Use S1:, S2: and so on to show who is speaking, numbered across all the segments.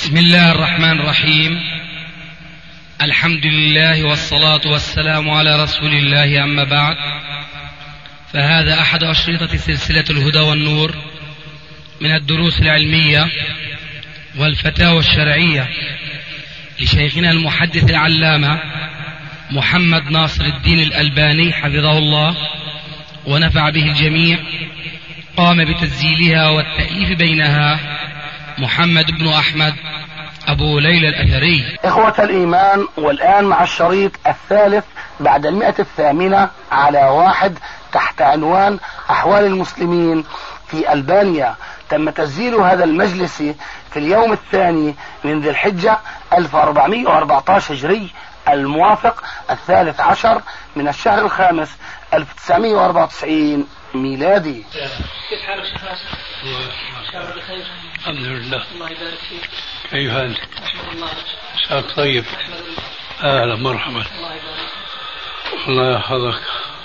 S1: بسم الله الرحمن الرحيم. الحمد لله والصلاة والسلام على رسول الله، أما بعد، فهذا أحد أشرطة سلسلة الهدى والنور من الدروس العلمية والفتاوى الشرعية لشيخنا المحدث العلامة محمد ناصر الدين الألباني حفظه الله ونفع به الجميع. قام بتسجيلها والتأليف بينها محمد بن أحمد أبو ليلى الأثري.
S2: إخوة الإيمان، والآن مع الشريط الثالث بعد 108 على 1 تحت عنوان أحوال المسلمين في ألبانيا. تم تسجيل هذا المجلس في اليوم الثاني من ذي الحجة 1414 هجري، الموافق 13 من الشهر الخامس 1994 ميلادي.
S3: كيف حالك شيخ ناصر؟ شعر بخير
S4: الحمد لله.
S3: الله يبارك فيك.
S4: كيف أنت؟
S3: أحمد الله.
S4: مساك طيب.
S3: أحمد الله.
S4: أهلا مرحبا.
S3: الله يبارك فيك.
S4: الله يحفظك.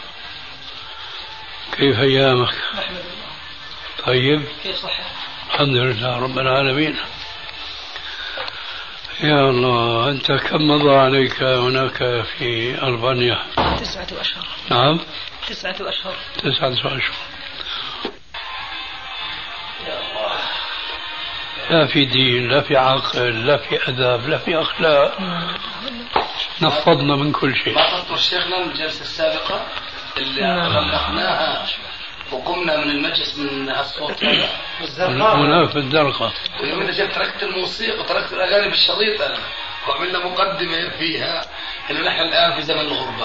S4: كيف أيامك؟
S3: أحمد الله.
S4: طيب.
S3: كيف صحة؟
S4: الحمد لله رب العالمين. يا الله، أنت كم مضى عليك هناك في ألبانيا؟
S3: 9 أشهر.
S4: نعم
S3: 9 أشهر.
S4: 9 أشهر. لا في دين، لا في عقل، لا في أدب، لا في أخلاق. نفضنا من كل شيء.
S5: ما تذكر شيخنا من الجلسة السابقة اللي غلقناها وقمنا من المجلس من الصوت
S4: هناك في الزرقاء.
S5: ويوم جيت تركت الموسيقى وتركت الأغاني بالشريط أنا، وعملنا مقدمة فيها إنه نحن الآن في زمن الغربة.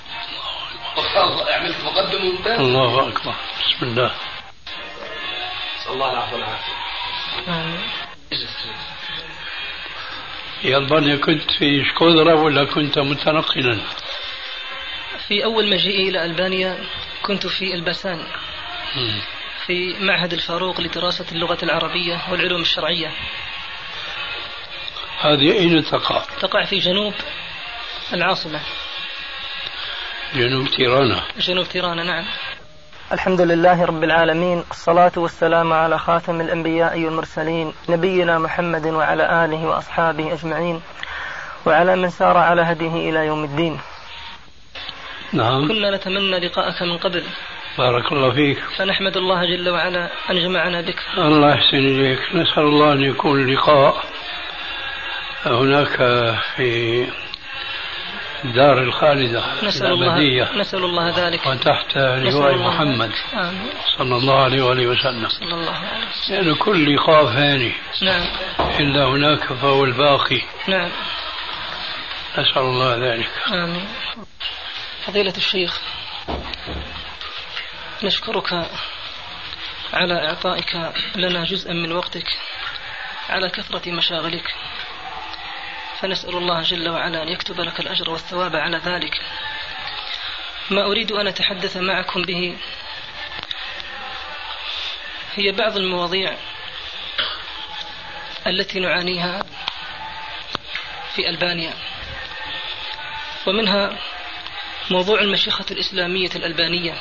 S5: عملت مقدمة ممتازة.
S4: الله أكبر. بسم الله.
S5: نسأل الله العفو والعافية.
S4: في ألبانيا كنت في شكودرا ولا كنت متنقلا؟
S3: في أول مجيئي إلى ألبانيا كنت في الباسان في معهد الفاروق لدراسة اللغة العربية والعلوم الشرعية.
S4: هذه أين تقع؟
S3: تقع في جنوب العاصمة.
S4: جنوب تيرانا.
S3: جنوب تيرانا، نعم. الحمد لله رب العالمين، الصلاة والسلام على خاتم الأنبياء والمرسلين نبينا محمد وعلى آله وأصحابه أجمعين وعلى من سار على هديه إلى يوم الدين.
S4: نعم.
S3: كنا نتمنى لقاءك من قبل.
S4: بارك الله فيك.
S3: فنحمد الله جل وعلا أن جمعنا بك.
S4: الله يحسن إليك. نسأل الله أن يكون اللقاء هناك في دار الخالدة الأبدية.
S3: نسأل الله ذلك.
S4: وتحت لواء محمد صلى الله عليه وآله وسلم.
S3: صلى الله عليه وسلم.
S4: لأن كل لقاء فاني.
S3: نعم.
S4: إلا هناك فهو الباقي.
S3: نعم.
S4: نسأل الله ذلك.
S3: آمين. فضيلة الشيخ، نشكرك على إعطائك لنا جزءا من وقتك على كثرة مشاغلك، فنسأل الله جل وعلا أن يكتب لك الأجر والثواب على ذلك. ما أريد أن أتحدث معكم به هي بعض المواضيع التي نعانيها في ألبانيا، ومنها موضوع المشيخة الإسلامية الألبانية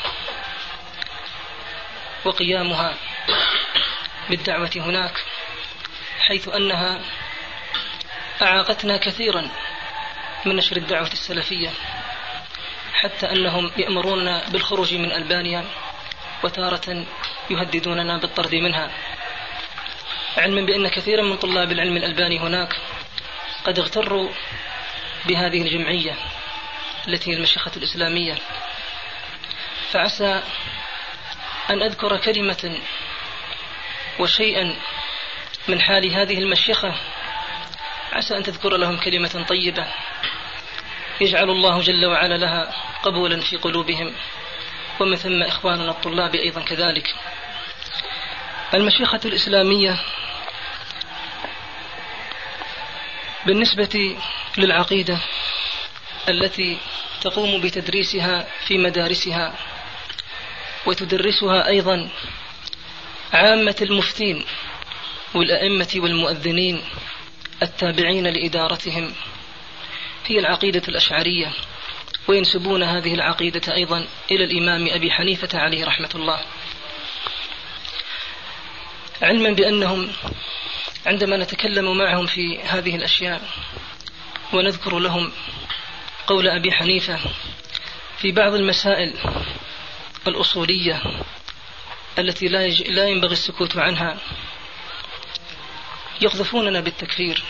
S3: وقيامها بالدعوة هناك، حيث أنها أعاقتنا كثيرا من نشر الدعوة السلفية، حتى أنهم يأمروننا بالخروج من ألبانيا وتارة يهددوننا بالطرد منها، علما بأن كثيرا من طلاب العلم الألباني هناك قد اغتروا بهذه الجمعية التي هي المشيخة الإسلامية. فعسى أن أذكر كلمة وشيئا من حال هذه المشيخة، عسى أن تذكر لهم كلمة طيبة يجعل الله جل وعلا لها قبولا في قلوبهم، ومن ثم إخواننا الطلاب أيضا كذلك. المشيخة الإسلامية بالنسبة للعقيدة التي تقوم بتدريسها في مدارسها وتدرسها أيضا عامة المفتين والأئمة والمؤذنين التابعين لإدارتهم، هي العقيدة الأشعرية، وينسبون هذه العقيدة أيضا إلى الإمام أبي حنيفة عليه رحمة الله، علما بأنهم عندما نتكلم معهم في هذه الأشياء ونذكر لهم قول أبي حنيفة في بعض المسائل الأصولية التي لا ينبغي السكوت عنها، يقذفوننا بالتكفير،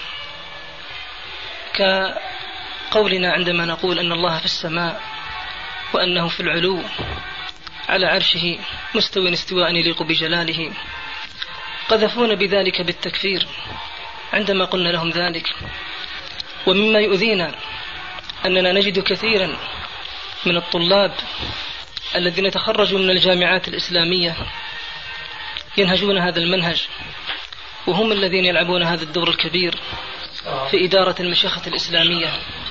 S3: كقولنا عندما نقول أن الله في السماء وأنه في العلو على عرشه مستوى استواء يليق بجلاله. قذفونا بذلك بالتكفير عندما قلنا لهم ذلك. ومما يؤذينا أننا نجد كثيرا من الطلاب الذين تخرجوا من الجامعات الإسلامية ينهجون هذا المنهج، وهم الذين يلعبون هذا الدور الكبير في إدارة المشيخة الإسلامية.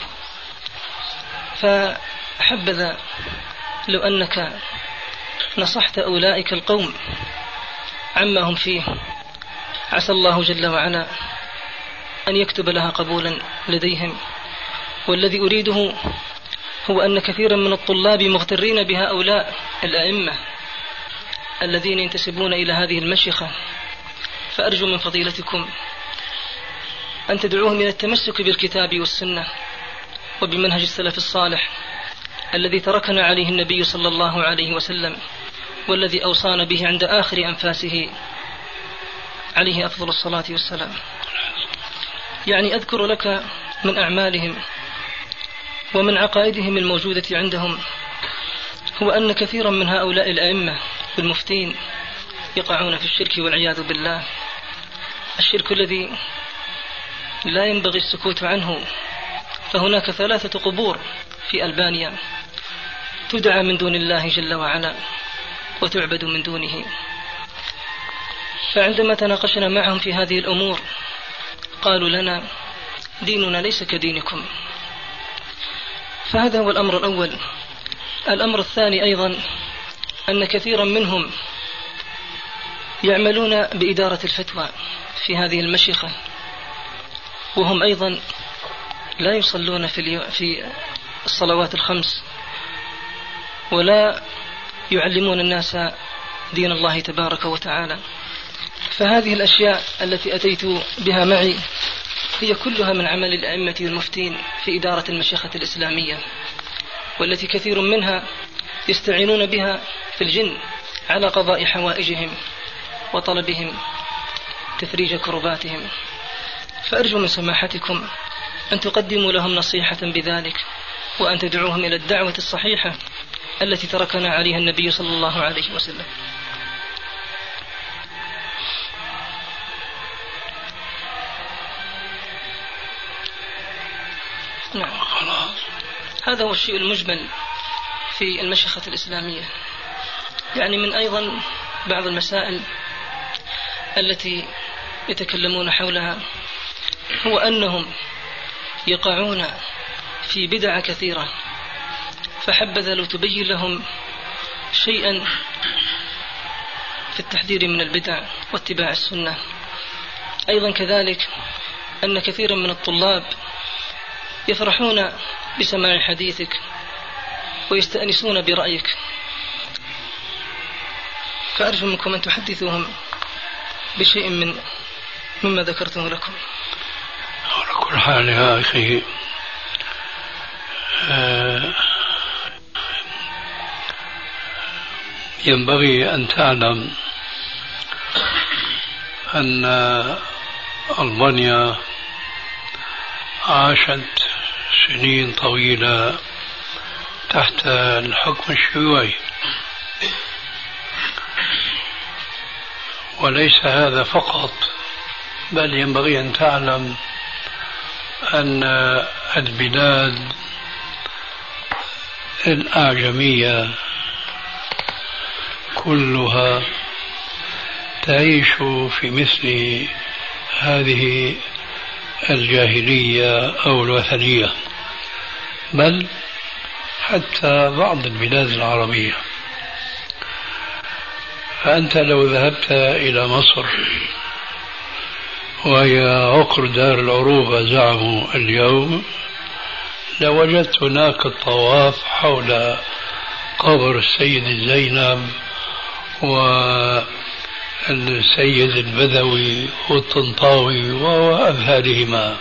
S3: فحبذا لو أنك نصحت أولئك القوم عما هم فيه، عسى الله جل وعلا أن يكتب لها قبولا لديهم. والذي أريده هو أن كثيرا من الطلاب مغترين بهؤلاء الأئمة الذين ينتسبون إلى هذه المشيخة، فأرجو من فضيلتكم أن تدعوهم إلى التمسك بالكتاب والسنة وبمنهج السلف الصالح الذي تركنا عليه النبي صلى الله عليه وسلم، والذي أوصانا به عند آخر أنفاسه عليه أفضل الصلاة والسلام. يعني أذكر لك من أعمالهم ومن عقائدهم الموجودة عندهم هو أن كثيرا من هؤلاء الأئمة والمفتين يقعون في الشرك والعياذ بالله، الشرك الذي لا ينبغي السكوت عنه. فهناك 3 قبور في ألبانيا تدعى من دون الله جل وعلا وتعبد من دونه. فعندما تناقشنا معهم في هذه الأمور قالوا لنا ديننا ليس كدينكم. فهذا هو الأمر الأول. الأمر الثاني أيضا أن كثيرا منهم يعملون بإدارة الفتوى في هذه المشيخة، وهم أيضا لا يصلون في الصلوات الخمس ولا يعلمون الناس دين الله تبارك وتعالى. فهذه الأشياء التي أتيت بها معي هي كلها من عمل الأئمة والمفتين في إدارة المشيخة الإسلامية، والتي كثير منها يستعينون بها في الجن على قضاء حوائجهم وطلبهم تفريج كرباتهم. فأرجو من سماحتكم أن تقدموا لهم نصيحة بذلك، وأن تدعوهم إلى الدعوة الصحيحة التي تركنا عليها النبي صلى الله عليه وسلم. نعم، هذا هو الشيء المجمل في المشيخة الإسلامية. يعني من أيضا بعض المسائل التي يتكلمون حولها هو أنهم يقعون في بدع كثيرة، فحبذا لو تبين لهم شيئا في التحذير من البدع واتباع السنة. أيضا كذلك أن كثيرا من الطلاب يفرحون بسماع حديثك ويستأنسون برأيك، فأرجو منكم أن تحدثوهم بشيء مما ذكرته لكم.
S4: على كل حال يا أخي، ينبغي أن تعلم أن ألبانيا عاشت سنين طويلة تحت الحكم الشيوعي، وليس هذا فقط، بل ينبغي أن تعلم أن البلاد الأعجمية كلها تعيش في مثل هذه الجاهلية أو الوثنية، بل حتى بعض البلاد العربية. فأنت لو ذهبت إلى مصر، وهي عقر دار العروبة زعموا اليوم، لوجدت هناك الطواف حول قبر السيدة زينب السيد البدوي والطنطاوي وأمثالهما.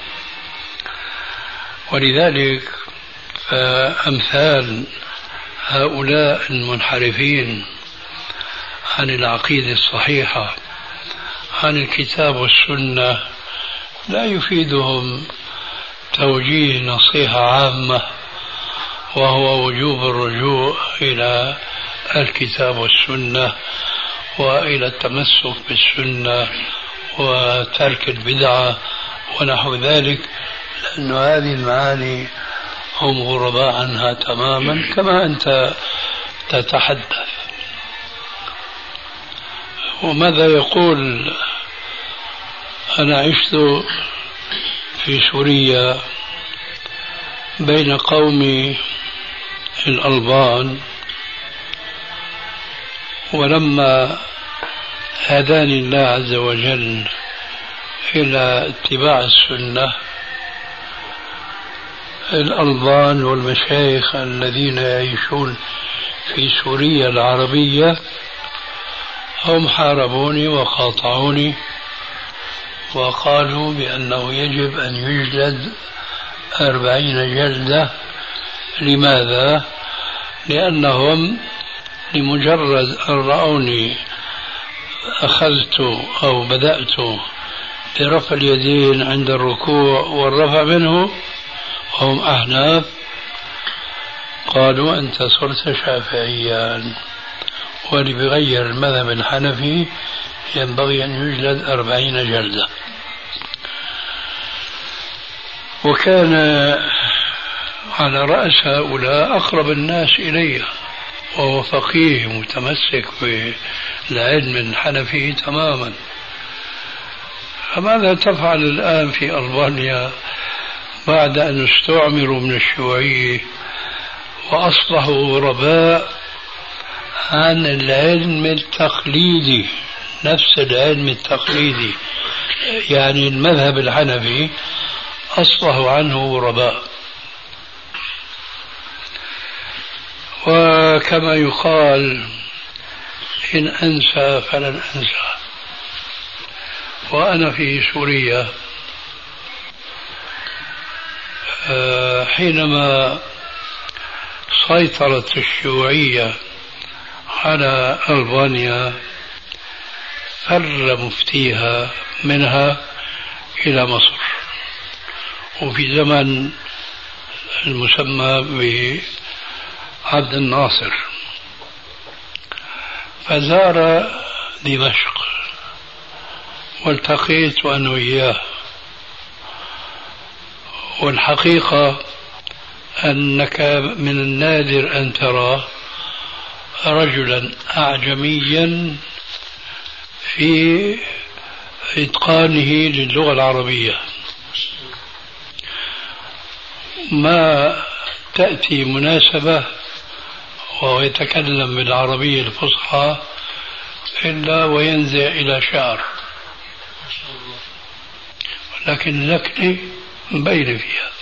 S4: ولذلك فأمثال هؤلاء المنحرفين عن العقيدة الصحيحة عن الكتاب والسنة لا يفيدهم توجيه نصيحة عامة، وهو وجوب الرجوع إلى الكتاب والسنة وإلى التمسك بالسنة وترك البدعة ونحو ذلك، لأن هذه المعاني هم غرباء عنها تماما كما أنت تتحدث. وماذا يقول؟ أنا عشت في سوريا بين قوم الألبان، ولما هداني الله عز وجل إلى اتباع السنة، الألبان والمشايخ الذين يعيشون في سوريا العربية هم حاربوني وقاطعوني وقالوا بأنه يجب أن يجلد 40 جلدة. لماذا؟ لأنهم لمجرد أن رأوني أخذت أو بدأت برفع اليدين عند الركوع والرفع منه، وهم أحناف، قالوا أنت صرت شافعيا، واللي بغير المذهب الحنفي ينبغي أن يجلد 40 جلدة. وكان على رأس هؤلاء أقرب الناس إلي، وهو فقيه متمسك بالعلم الحنفي تماما. فماذا تفعل الآن في ألبانيا بعد أن استعمروا من الشيوعية وأصبحوا غرباء عن العلم التقليدي، نفس العلم التقليدي، يعني المذهب الحنفي أصبحوا عنه غرباء. وكما يقال إن أنسى فلن أنسى. وأنا في سوريا حينما سيطرت الشيوعية على ألبانيا فر مفتيها منها إلى مصر، وفي زمن المسمى بعبد الناصر، فزار دمشق والتقيت أنا وإياه. والحقيقة أنك من النادر أن ترى رجلا أعجميا في إتقانه للغة العربية. ما تأتي مناسبة وهو يتكلم بالعربية الفصحى إلا وينزع إلى شعر، لكن لكني مبين فيها.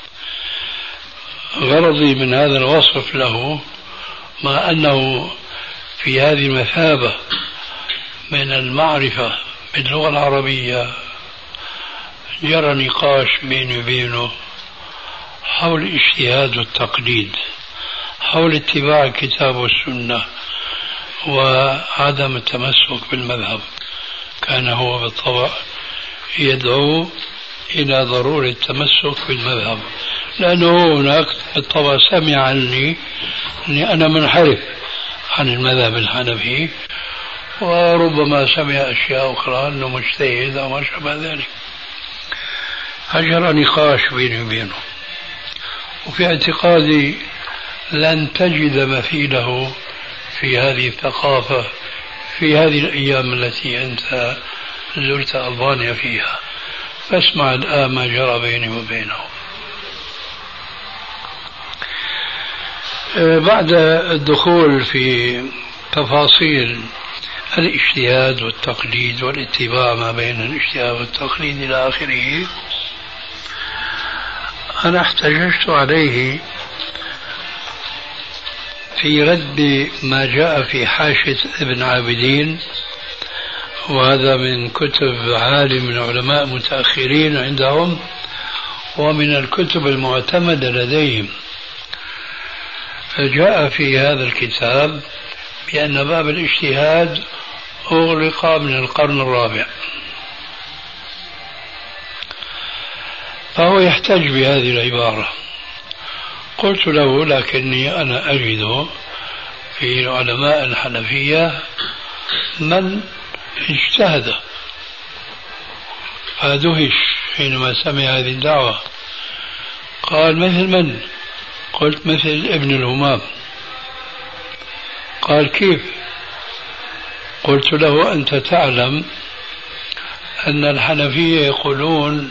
S4: غرضي من هذا الوصف له، مع أنه في هذه المثابة من المعرفة باللغة العربية، جرى نقاش بيني وبينه حول الاجتهاد والتقليد، حول اتباع الكتاب والسنة وعدم التمسك بالمذهب. كان هو بالطبع يدعو إلى ضرورة التمسك بالمذهب، لأنه هناك بالطبع سمع عني أني أنا منحرف عن المذهب الحنفي، وربما سمع أشياء أخرى أنه مجتهد أو ما شابه ذلك. فجرى نقاش بيني وبينه، وفي اعتقادي لن تجد مثيله في هذه الثقافة في هذه الأيام التي أنت زرت ألبانيا فيها. فاسمع الآن ما جرى بيني وبينه. بعد الدخول في تفاصيل الاجتهاد والتقليد والاتباع ما بين الاجتهاد والتقليد إلى آخره، أنا احتججت عليه في رد ما جاء في حاشية ابن عابدين وهذا من كتب عالم من علماء متأخرين عندهم ومن الكتب المعتمدة لديهم. فجاء في هذا الكتاب بأن باب الاجتهاد أغلق من القرن الرابع، فهو يحتج بهذه العبارة. قلت له لكني أنا أجد في علماء الحنفية من اجتهد، فدهش حينما سمع هذه الدعوة. قال مثل من؟ قلت مثل ابن الهمام. قال كيف؟ قلت له أنت تعلم أن الحنفية يقولون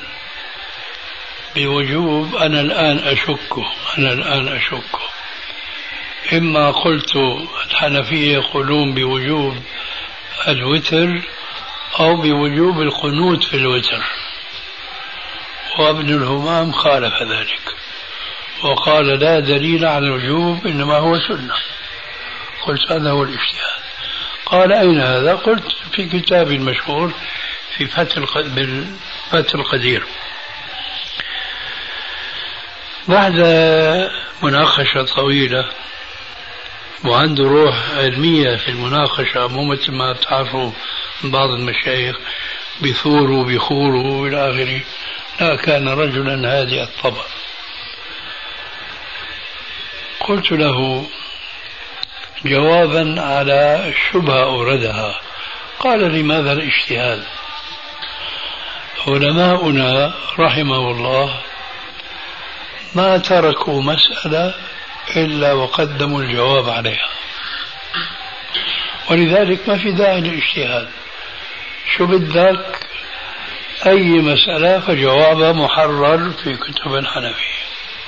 S4: بوجوب، أنا الآن أشك إما قلت الحنفية يقولون بوجوب الوتر أو بوجوب القنوت في الوتر، وابن الهمام خالف ذلك وقال لا دليل على الوجوب إنما هو سنة. قلت هذا هو الاجتهاد. قال أين هذا؟ قلت في كتاب مشهور في فتح القدير. بعد مناقشة طويلة، وعنده روح علمية في المناقشة، مو مثل ما تعرفوا بعض المشايخ بيثوروا بيخوروا إلى آخره، لا، كان رجلا هادئ الطبع. قلت له جوابا على شبهة أوردها، قال لماذا الاجتهاد؟ علماؤنا رحمه الله ما تركوا مسألة إلا وقدموا الجواب عليها، ولذلك ما في داعي للاجتهاد. شو بدك؟ أي مسألة فجوابها محرر في كتب الحنفية.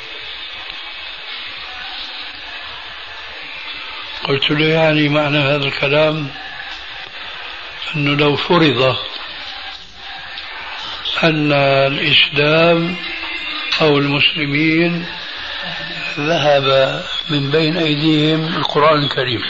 S4: قلت له يعني معنى هذا الكلام أنه لو فرض أن الإسلام أو المسلمين ذهب من بين أيديهم القرآن الكريم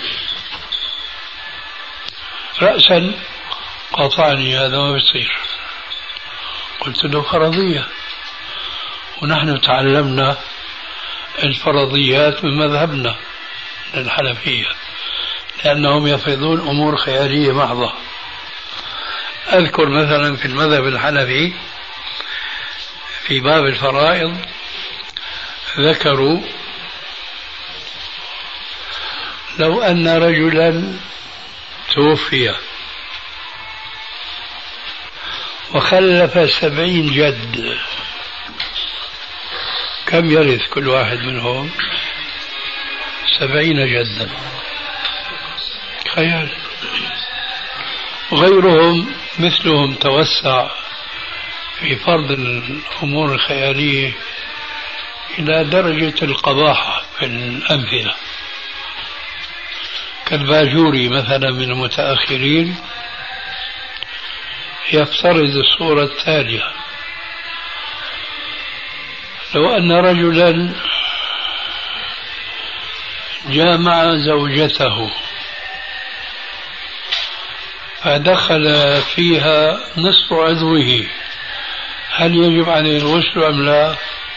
S4: رأسا، قاطعني هذا ما بيصير. قلت له فرضية، ونحن تعلمنا الفرضيات من مذهبنا الحنفية، لأنهم يفرضون أمور خيالية محضة. أذكر مثلا في المذهب الحنفي في باب الفرائض ذكروا لو أن رجلا توفي وخلف 70 جد، كم يرث كل واحد منهم؟ 70 جدا. خيال. غيرهم مثلهم توسع في فرض الأمور الخيالية إلى درجة القباحة في الأمثلة، كالباجوري مثلا من المتأخرين يفترض الصورة التالية: لو أن رجلا جامع زوجته فدخل فيها نصف عضوه، هل يجب عليه الغسل أم لا؟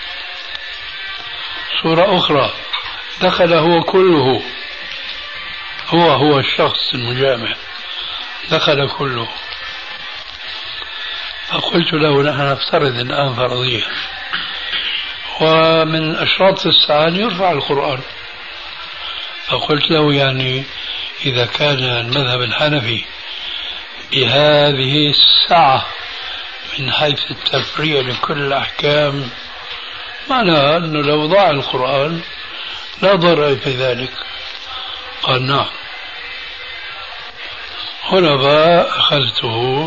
S4: صورة أخرى: دخل هو كله، هو الشخص المجامع دخل كله. فقلت له نحن نفترض الآن فرضية، ومن أشراط الساعة يرفع القرآن. فقلت له يعني إذا كان المذهب الحنفي بهذه السعة من حيث التفريع لكل الأحكام، معناه أنه لو ضاع القرآن لا ضرر في ذلك. قال نعم. هنا بقى أخذته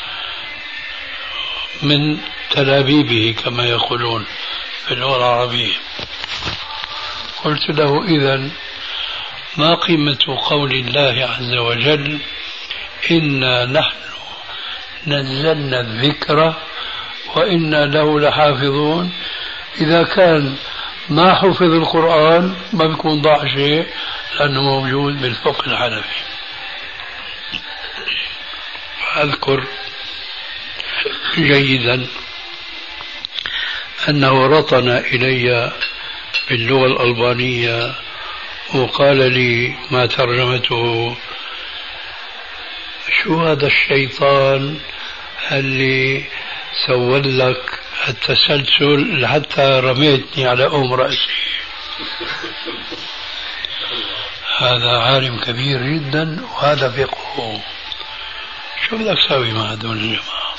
S4: من تلابيبه كما يقولون في اللغة العربية. قلت له إذن ما قيمة قول الله عز وجل إنا نحن نزلنا الذكر وإنا له لحافظون؟ إذا كان ما حفظ القرآن ما بيكون ضاع شيء، لأنه موجود بالفقه الحنفي. أذكر جيدا أنه رطن إلي باللغة الألبانية وقال لي ما ترجمته: شو هذا الشيطان اللي سول لك التسلسل لحتى رميتني على رأسي؟ هذا عالم كبير جدا وهذا فقهه. شو بدك تسوي مع هذول الجماعة؟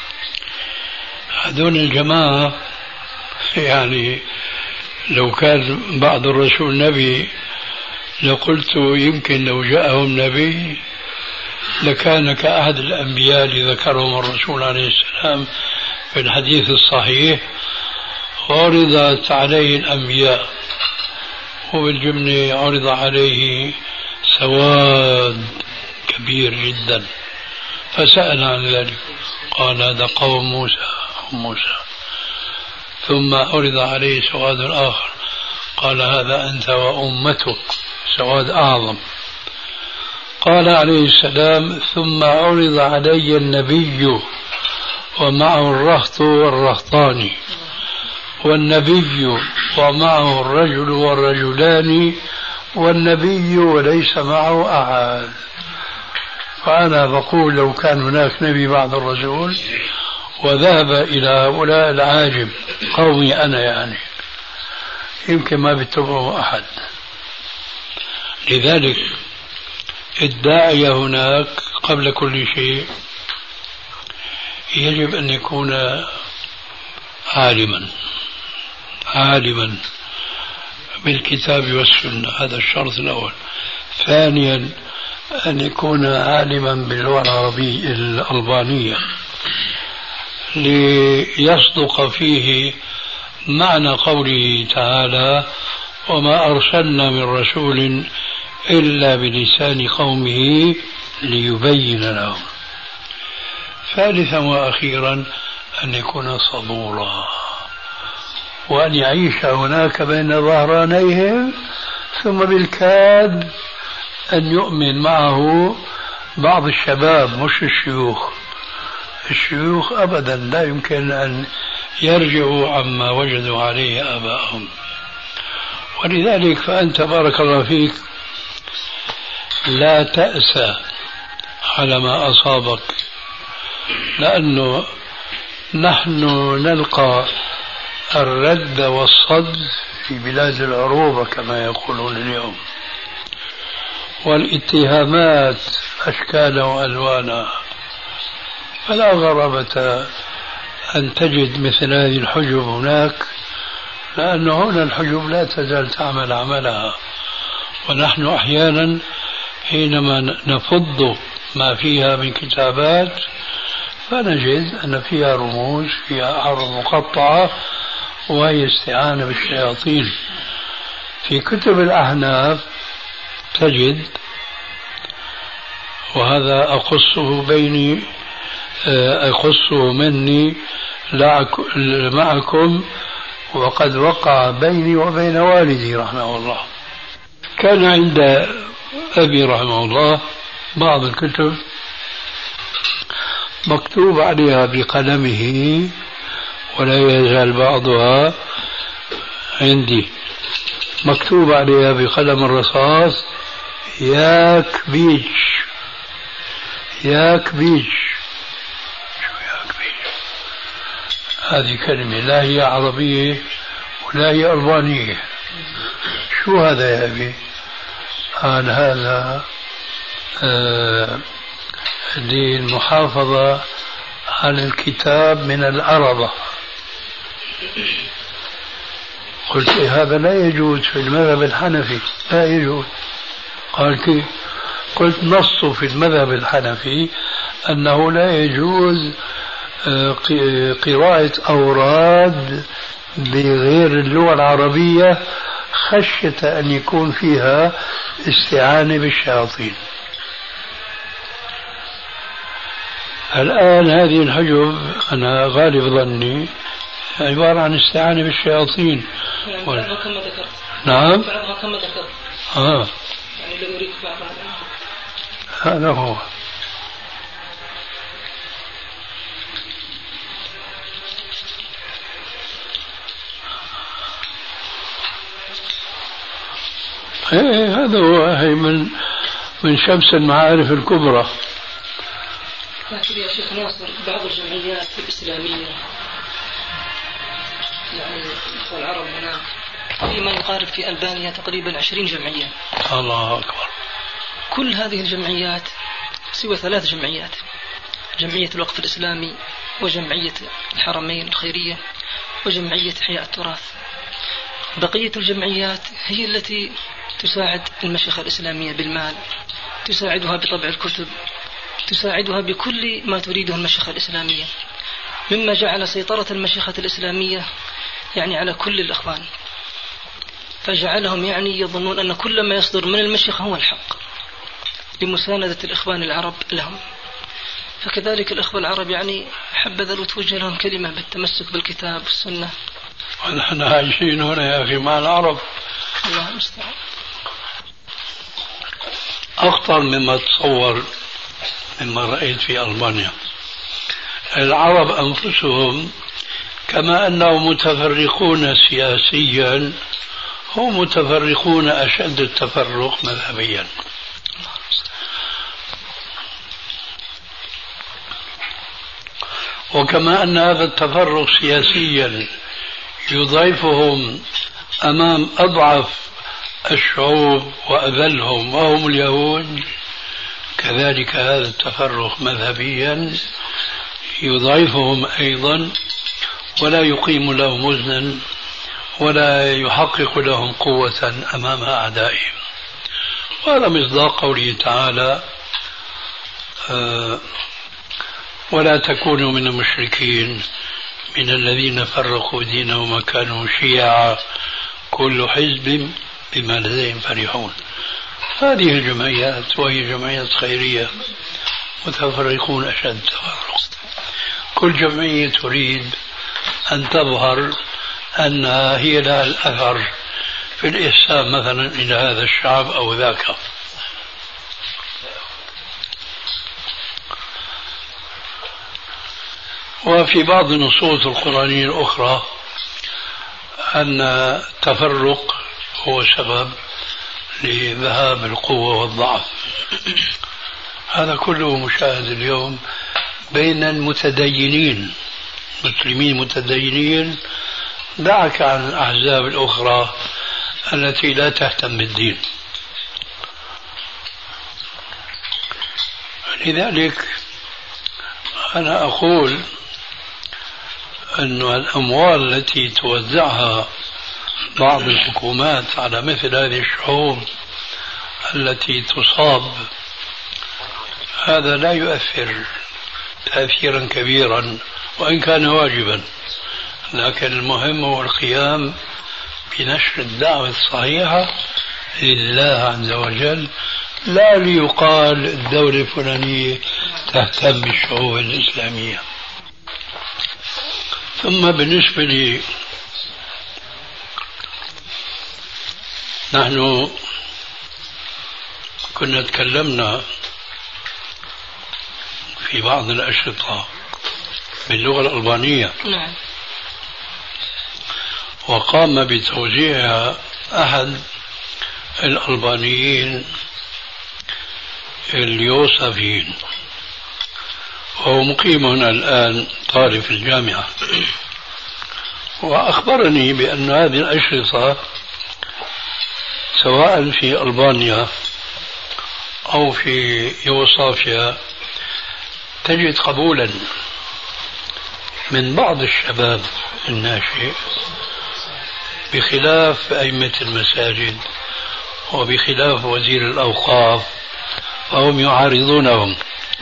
S4: هذول الجماعة يعني لو كان بعض الرسول نبي لقلت يمكن لو جاءهم نبي لكان كأحد الأنبياء اللي ذكرهم الرسول عليه السلام في الحديث الصحيح: عرضت عليه الأنبياء وبالجملة عرض عليه سواد كبير جدا، فسأل عن ذلك قال: هذا قوم موسى. ثم عرض عليه سواد آخر قال: هذا أنت وأمتك، سواد أعظم. قال عليه السلام: ثم عرض علي النبي ومعه الرهط والرهطان، والنبي ومعه الرجل والرجلان، والنبي وليس معه أحد. فأنا بقول لو كان هناك نبي بعد الرسول وذهب إلى هؤلاء العاجم قومي أنا يعني يمكن ما بيتبعه أحد. لذلك الداعية هناك قبل كل شيء يجب أن يكون عالما بالكتاب والسنة، هذا الشرط الأول. ثانيا أن يكون عالما باللغة العربية الألبانية ليصدق فيه معنى قوله تعالى: وما أرسلنا من رسول إلا بلسان قومه ليبين لهم. ثالثا وأخيرا أن يكون صبورا وأن يعيش هناك بين ظهرانيهم، ثم بالكاد أن يؤمن معه بعض الشباب مش الشيوخ أبدا لا يمكن أن يرجعوا عما وجدوا عليه آباءهم. ولذلك فأنت بارك الله فيك لا تأسى على ما أصابك، لأنه نحن نلقى الرد والصد في بلاد العروبة كما يقولون اليوم، والاتهامات أشكالا وألوانا، فلا غرابة أن تجد مثل هذه الحجب هناك، لأن هنا الحجب لا تزال تعمل عملها. ونحن أحيانا حينما نفض ما فيها من كتابات فنجد أن فيها رموز، فيها أعراض مقطعة، وهي استعانة بالشياطين. في كتب الأحناف تجد، وهذا أقصه مني معكم، وقد وقع بيني وبين والدي رحمه الله. كان عند أبي رحمه الله بعض الكتب مكتوب عليها بقلمه، ولا يزال بعضها عندي مكتوب عليها بقلم الرصاص: ياك بيش. هذه كلمة لا هي عربية ولا هي ألبانية. شو هذا يا أبي؟ قال: هذا للمحافظة على الكتاب من العربة. قلت: هذا لا يجوز في المذهب الحنفي، لا يجوز. قال: كيف؟ قلت: نص في المذهب الحنفي أنه لا يجوز قراءة أوراد بغير اللغة العربية خشية أن يكون فيها استعانة بالشياطين. الآن هذه الحجب أنا غالب ظني عبارة عن استعانة بالشياطين.
S3: بعضها كما ذكرت.
S4: نعم.
S3: بعضها كما ذكرت.
S4: يعني لو أريد بعضها. هذا هو. هذا هو، هي من شمس المعارف الكبرى.
S3: لكن يا شيخ ناصر بعض الجمعيات الإسلامية يعني العرب هناك في ما يقارب في ألبانيا تقريبا 20 جمعية.
S4: الله أكبر.
S3: كل هذه الجمعيات سوى 3 جمعيات: جمعية الوقف الإسلامي، وجمعية الحرمين الخيرية، وجمعية إحياء التراث. بقية الجمعيات هي التي تساعد المشيخة الإسلامية بالمال، تساعدها بطبع الكتب، تساعدها بكل ما تريده المشيخة الإسلامية، مما جعل سيطرة المشيخة الإسلامية يعني على كل الإخوان، فجعلهم يعني يظنون أن كل ما يصدر من المشيخة هو الحق لمساندة الإخوان العرب لهم. فكذلك الإخوة العرب يعني حبذا لو توجه لهم كلمة بالتمسك بالكتاب والسنة.
S4: ونحن عايشين هنا يا أخي مع العرب.
S3: الله المستعان.
S4: أخطر مما تصور مما رأيت في ألمانيا. العرب أنفسهم كما أنهم متفرقون سياسيا هم متفرقون أشد التفرق مذهبيا. وكما أن هذا التفرق سياسيا يضيفهم أمام أضعف الشعوب وأذلهم وهم اليهود، كذلك هذا التفرق مذهبيا يضعفهم أيضا ولا يقيم لهم وزنا ولا يحقق لهم قوة أمام أعدائهم. وهذا مصداق قوله تعالى: ولا تكونوا من المشركين من الذين فرقوا دينهم وكانوا شيعا كل حزب بما لديهم فرحون. هذه الجمعيات وهي جمعيات خيرية متفرقون أشد تفرق. كل جمعية تريد أن تظهر أنها هي لها الأثر في الإحسان مثلا إلى هذا الشعب أو ذاك. وفي بعض النصوص القرآنية الأخرى أن التفرق هو سبب لذهاب القوة والضعف. هذا كله مشاهد اليوم بين المتدينين، مسلمين متدينين، دعك عن الأحزاب الأخرى التي لا تهتم بالدين. لذلك أنا أقول أن الأموال التي توزعها بعض الحكومات على مثل هذه الشعوب التي تصاب هذا لا يؤثر تأثيرا كبيرا وإن كان واجبا، لكن المهم هو القيام بنشر الدعوة الصحيحة لله عز وجل، لا ليقال الدولة الفلانية تهتم بالشعوب الإسلامية. ثم بالنسبة لي نحن كنا تكلمنا في بعض الأشرطة باللغة الألبانية، وقام بتوزيعها أحد الألبانيين اليوسفيين، وهو مقيم هنا الآن طالب في الجامعة. وأخبرني بأن هذه الأشرطة سواء في ألبانيا أو في يوغوسلافيا تجد قبولا من بعض الشباب الناشئ، بخلاف أئمة المساجد وبخلاف وزير الأوقاف، فهم يعارضونهم.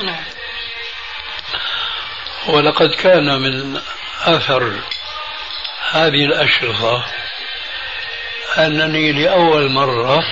S4: ولقد كان من أثر هذه الأشرطة أنني لأول مرة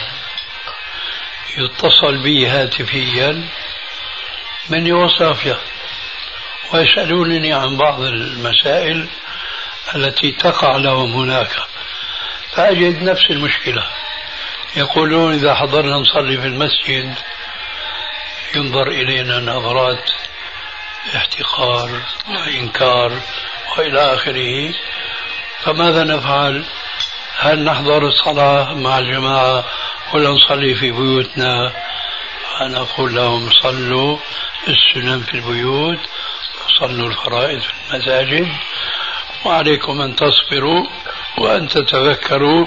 S4: يتصل بي هاتفيا من يوغوسلافيا ويسألونني عن بعض المسائل التي تقع لهم هناك، فأجد نفس المشكلة. يقولون إذا حضرنا نصلي في المسجد ينظر إلينا نظرات احتقار وإنكار وإلى آخره، فماذا نفعل؟ هل نحضر الصلاة مع الجماعة ولا نصلي في بيوتنا، فنقول لهم صلوا السنن في البيوت وصلوا الفرائض في المساجد، وعليكم أن تصبروا وأن تتذكروا.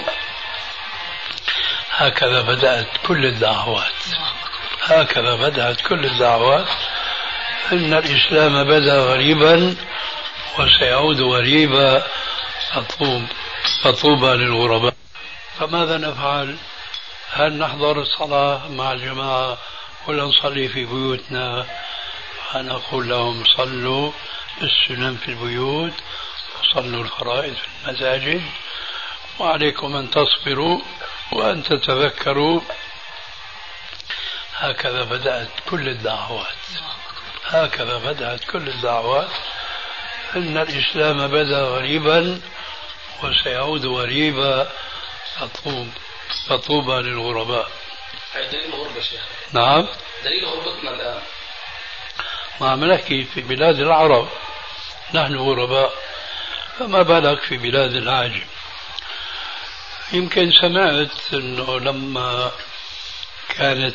S4: هكذا بدأت كل الدعوات، هكذا بدأت كل الدعوات. إن الإسلام بدأ غريبا وسيعود غريبا، فطوبى للغرباء. فماذا نفعل؟ هل نحضر الصلاة مع الجماعة ولا نصلي في بيوتنا؟ فنقول لهم صلوا السنن في البيوت وصلوا الفرائض في المساجد، وعليكم أن تصبروا وأن تتذكروا. هكذا بدأت كل الدعوات، هكذا بدأت كل الدعوات. إن الإسلام بدأ غريبا وسيعود غريبا، فطوبى للغرباء.
S5: دليل الغربة شيخ.
S4: نعم،
S5: دليل غربتنا الآن.
S4: ما عم نحكي في بلاد العرب نحن غرباء، فما بالك في بلاد العاجم. يمكن سمعت أنه لما كانت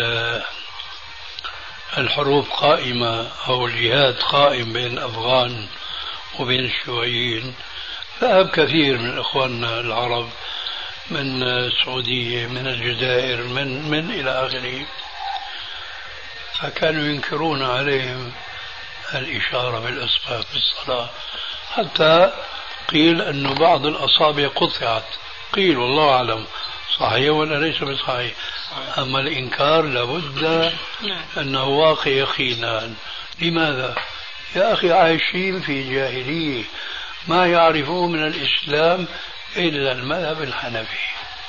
S4: الحروب قائمة أو الجهاد قائم بين الأفغان وبين الشيوعيين، ذهب كثير من إخواننا العرب من السعودية، من الجزائر، من إلى آخره، فكانوا ينكرون عليهم الإشارة بالإصبع في الصلاة، حتى قيل أن بعض الأصابع قطعت. قيل والله أعلم صحيح ولا ليس بصحيح، أما الإنكار لابد أنه واقع يقينا. لماذا؟ يا أخي عايشين في جاهلية، ما يعرفون من الإسلام إلا المذهب الحنفي،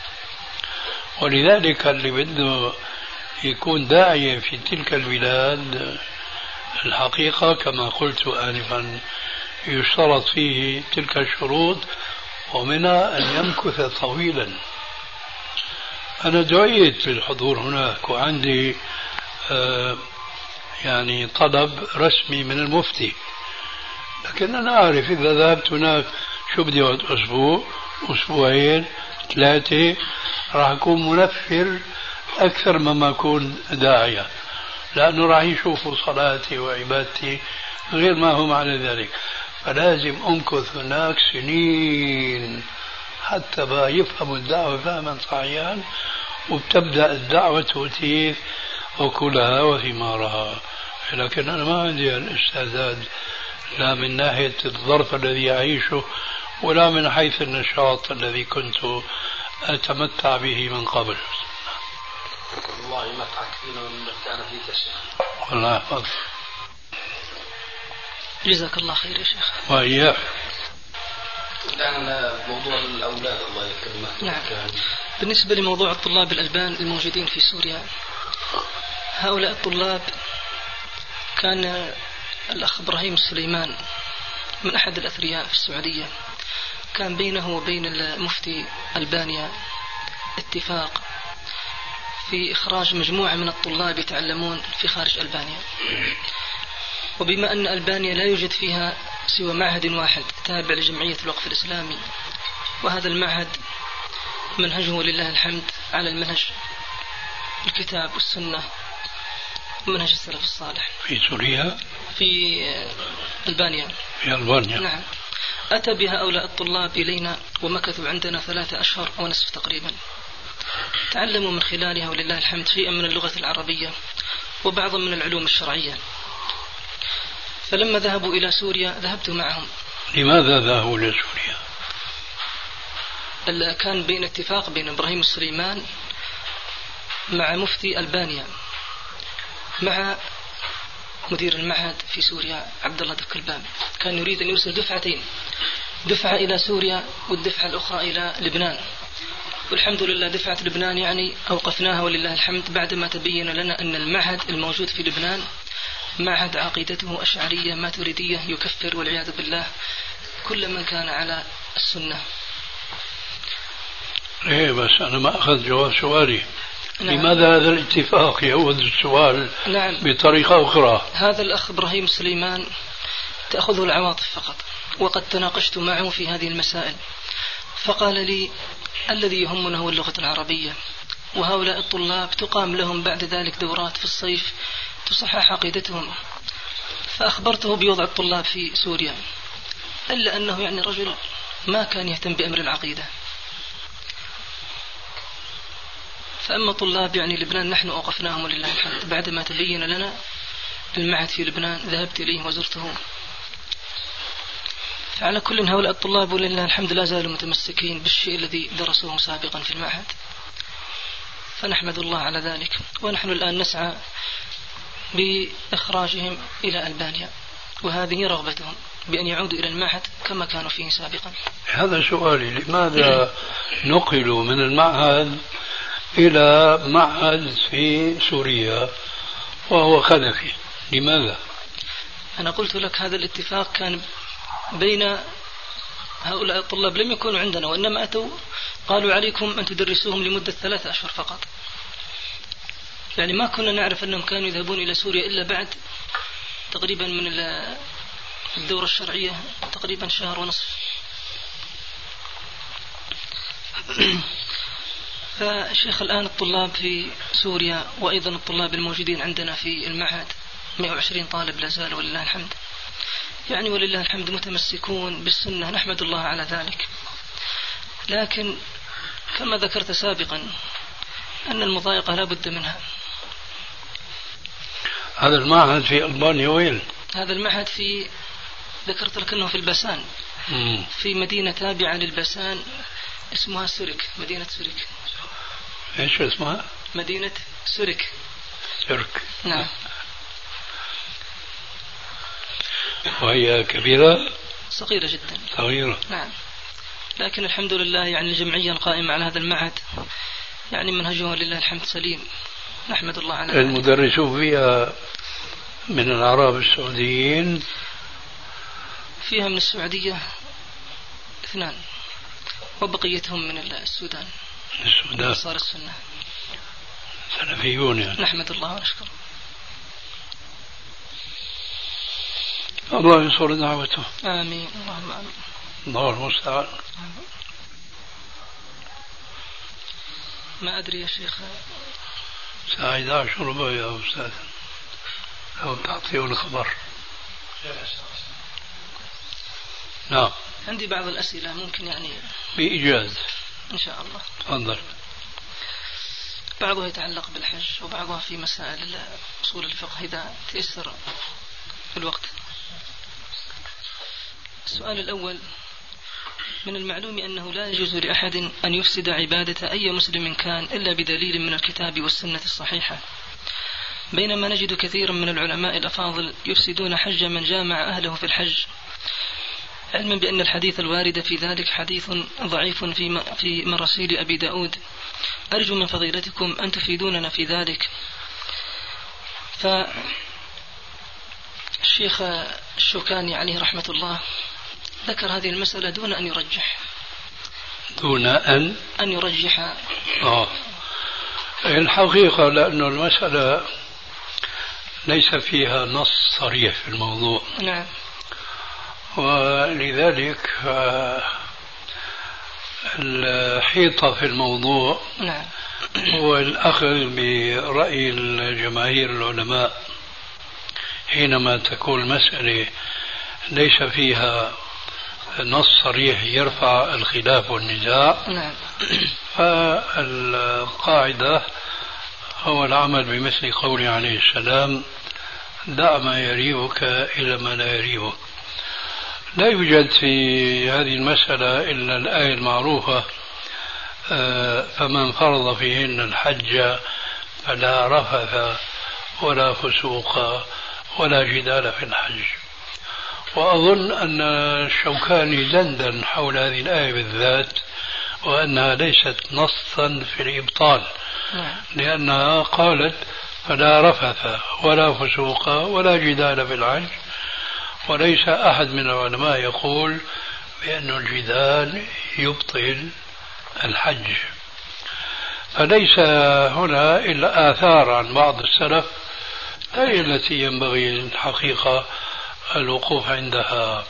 S4: ولذلك اللي بده يكون داعية في تلك البلاد الحقيقة كما قلت آنفا يشترط فيه تلك الشروط، ومنها أن يمكث طويلا. أنا دعيت للحضور هناك وعندي يعني طلب رسمي من المفتي، لكن أنا أعرف إذا ذهبت هناك شو بدي أقعد أسبوع، أسبوعين، 3، راح أكون منفر أكثر مما أكون داعية، لأنه راح يشوفوا صلاتي وعبادتي غير ما هم على ذلك. فلازم أمكث هناك سنين حتى يفهموا الدعوة فهما صحيحا، وبتبدأ الدعوة تؤتي أكلها وثمارها. لكن أنا ما عندي الاستعداد، لا من ناحية الظرف الذي أعيشه ولا من حيث النشاط الذي كنت أتمتع به من قبل.
S5: الله يمتعك فينا ويمتعنا فيك يا شيخ.
S4: والله يحفظك.
S3: جزاك الله خير يا شيخ.
S4: وإياك.
S5: الآن موضوع الأولاد الله يكرمك.
S3: نعم. بالنسبة لموضوع الطلاب الألبان الموجودين في سوريا، هؤلاء الطلاب كان الأخ إبراهيم السليمان من أحد الأثرياء في السعودية، كان بينه وبين المفتي ألبانيا اتفاق في إخراج مجموعة من الطلاب يتعلمون في خارج ألبانيا، وبما أن ألبانيا لا يوجد فيها سوى معهد واحد تابع لجمعية الوقف الإسلامي، وهذا المعهد منهجه لله الحمد على المنهج الكتاب والسنة ومنهج السلف الصالح.
S4: في سوريا؟
S3: في ألبانيا.
S4: في ألبانيا.
S3: نعم. أتى بهؤلاء الطلاب إلينا ومكثوا عندنا 3 أشهر ونصف تقريبا، تعلموا من خلالها ولله الحمد شيئا من اللغة العربية وبعضا من العلوم الشرعية. فلما ذهبوا إلى سوريا ذهبت معهم.
S4: لماذا ذهبوا إلى سوريا؟
S3: كان بين اتفاق بين إبراهيم السليمان مع مفتي ألبانيا مع مدير المعهد في سوريا عبد الله دكلبان، كان يريد أن يرسل دفعتين، دفعة إلى سوريا والدفعة الأخرى إلى لبنان. والحمد لله دفعة لبنان يعني أوقفناها ولله الحمد بعدما تبين لنا أن المعهد الموجود في لبنان معهد عقيدته أشعرية ماتريدية يكفر والعياذ بالله كل من كان على السنة.
S4: إيه بس أنا ما أخذ جواب سؤالي. نعم. لماذا هذا الاتفاق يعود السؤال؟ نعم. بطريقة أخرى.
S3: هذا الأخ إبراهيم سليمان تأخذه العواطف فقط، وقد تناقشت معه في هذه المسائل، فقال لي الذي يهمنا هو اللغة العربية، وهؤلاء الطلاب تقام لهم بعد ذلك دورات في الصيف تصحح عقيدتهم. فأخبرته بوضع الطلاب في سوريا، إلا أنه يعني رجل ما كان يهتم بأمر العقيدة. فأما طلاب يعني لبنان نحن أوقفناهم ولله الحمد، بعدما تبين لنا المعهد في لبنان ذهبت إليه وزرته. فعلى كل هؤلاء الطلاب ولله الحمد لا زالوا متمسكين بالشيء الذي درسوه سابقا في المعهد، فنحمد الله على ذلك. ونحن الآن نسعى بإخراجهم إلى ألبانيا، وهذه رغبتهم بأن يعودوا إلى المعهد كما كانوا فيه سابقا.
S4: هذا سؤالي، لماذا نقلوا من المعهد إلى معهد في سوريا وهو خلفي؟ لماذا؟
S3: أنا قلت لك هذا الاتفاق كان بين هؤلاء الطلاب، لم يكونوا عندنا وإنما أتوا قالوا عليكم أن تدرسوهم لمدة 3 أشهر فقط. يعني ما كنا نعرف أنهم كانوا يذهبون إلى سوريا إلا بعد تقريبا من الدورة الشرعية تقريبا 1.5 شهر. فشيخ الآن الطلاب في سوريا وأيضا الطلاب الموجودين عندنا في المعهد 120 طالب لا زال ولله الحمد، يعني ولله الحمد متمسكون بالسنة، نحمد الله على ذلك. لكن كما ذكرت سابقا أن المضايقة لا بد منها.
S4: هذا المعهد في ألبانيا وين؟
S3: هذا المعهد في ذكرت لك أنه في البسان، في مدينة تابعة للبسان اسمها سرك، مدينة سرك.
S4: ايش اسمها؟
S3: مدينة سرك.
S4: سرك،
S3: نعم.
S4: وهي كبيرة؟
S3: صغيرة جدا.
S4: صغيرة، نعم.
S3: لكن الحمد لله يعني الجمعية القائمة على هذا المعهد يعني منهجها لله الحمد سليم، نحمد الله على ذلك.
S4: المدرسون فيها من العرب السعوديين؟
S3: فيها من السعودية 2 وبقيتهم من السودان.
S4: السودان
S3: صار السنة
S4: سلفيون يعني.
S3: نحمد الله ونشكره.
S4: الله ينصر دعوته.
S3: آمين، اللهم آمين.
S4: الله المستعان.
S3: ما أدري يا شيخ.
S4: 11 ربع يا أستاذ، لو تعطيون خبر. نعم.
S3: عندي بعض الأسئلة ممكن يعني
S4: بإيجاز
S3: إن شاء الله.
S4: تفضل.
S3: بعضها يتعلق بالحج وبعضها في مسائل أصول الفقه إذا تيسر في الوقت. السؤال الأول: من المعلوم أنه لا يجوز لأحد أن يفسد عبادة أي مسلم كان إلا بدليل من الكتاب والسنة الصحيحة، بينما نجد كثيرا من العلماء الأفاضل يفسدون حج من جامع أهله في الحج، علما بأن الحديث الوارد في ذلك حديث ضعيف في مراسيل أبي داود. أرجو من فضيلتكم أن تفيدوننا في ذلك. فالشيخ الشوكاني عليه رحمة الله ذكر هذه المسألة دون أن يرجح.
S4: دون أن
S3: يرجح.
S4: الحقيقة لأن المسألة ليس فيها نص صريح في الموضوع.
S3: نعم.
S4: ولذلك الحيطة في الموضوع
S3: نعم
S4: هو الأخذ برأي الجماهير العلماء حينما تكون المسألة ليس فيها نص صريح يرفع الخلاف والنزاع.
S3: نعم.
S4: فالقاعدة هو العمل بمثل قوله عليه السلام: دع ما يريبك إلى ما لا يريبك. لا يوجد في هذه المسألة إلا الآية المعروفة: فمن فرض فيهن الحج فلا رفث ولا فسوق ولا جدال في الحج. وأظن أن الشوكاني دندن حول هذه الآية بالذات، وأنها ليست نصا في الإبطال، لأنها قالت فلا رفث ولا فسوق ولا جدال في الحج، وليس أحد من العلماء يقول بأن الجدال يبطل الحج. فليس هنا إلا آثار عن بعض السلف هي التي ينبغي الحقيقة الوقوف عندها.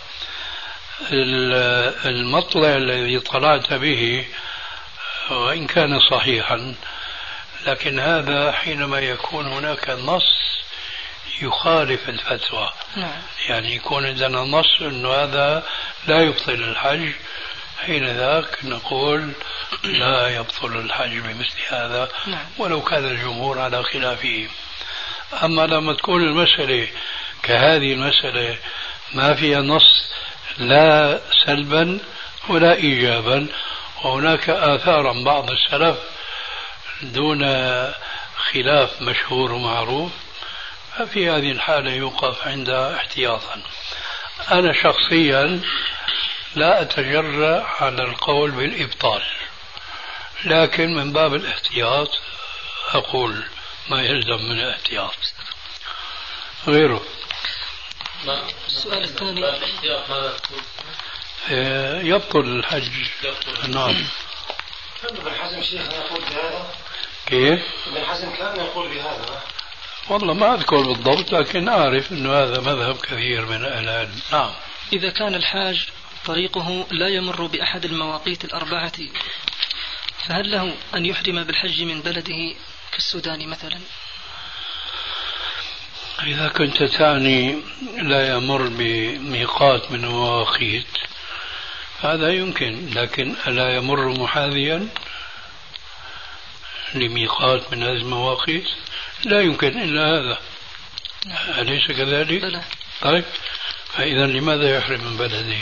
S4: المطلع الذي طلعت به وإن كان صحيحا لكن هذا حينما يكون هناك نص يخالف الفتوى. يعني يكون عندنا نص أنه هذا لا يبطل الحج، حين ذاك نقول لا يبطل الحج بمثل هذا ولو كان الجمهور على خلافه. أما لما تكون المسألة كهذه المسألة ما فيها نص لا سلبا ولا إيجابا، وهناك آثار عن بعض السلف دون خلاف مشهور ومعروف، ففي هذه الحالة يوقف عند احتياطا. أنا شخصيا لا أتجرأ على القول بالإبطال، لكن من باب الاحتياط أقول ما يلزم من الاحتياط. غيره
S3: السؤال الثاني
S4: يبطل الحج. نعم.
S6: ابن حزم شيخنا يقول بهذا.
S4: كيف؟
S6: ابن حزم كان يقول بهذا.
S4: والله ما أذكر بالضبط، لكن أعرف أنه هذا مذهب كثير من أهل العلم. نعم.
S3: إذا كان الحاج طريقه لا يمر بأحد المواقيت الأربعة، فهل له أن يحرم بالحج من بلده كالسودان مثلا؟
S4: إذا كنت تعني لا يمر بميقات من المواقيت هذا يمكن، لكن ألا يمر محاذيا لميقات من هذه المواقيت؟ لا يمكن إلا هذا. أليس كذلك؟
S3: بلى.
S4: طيب، فإذا لماذا يحرم من بلده؟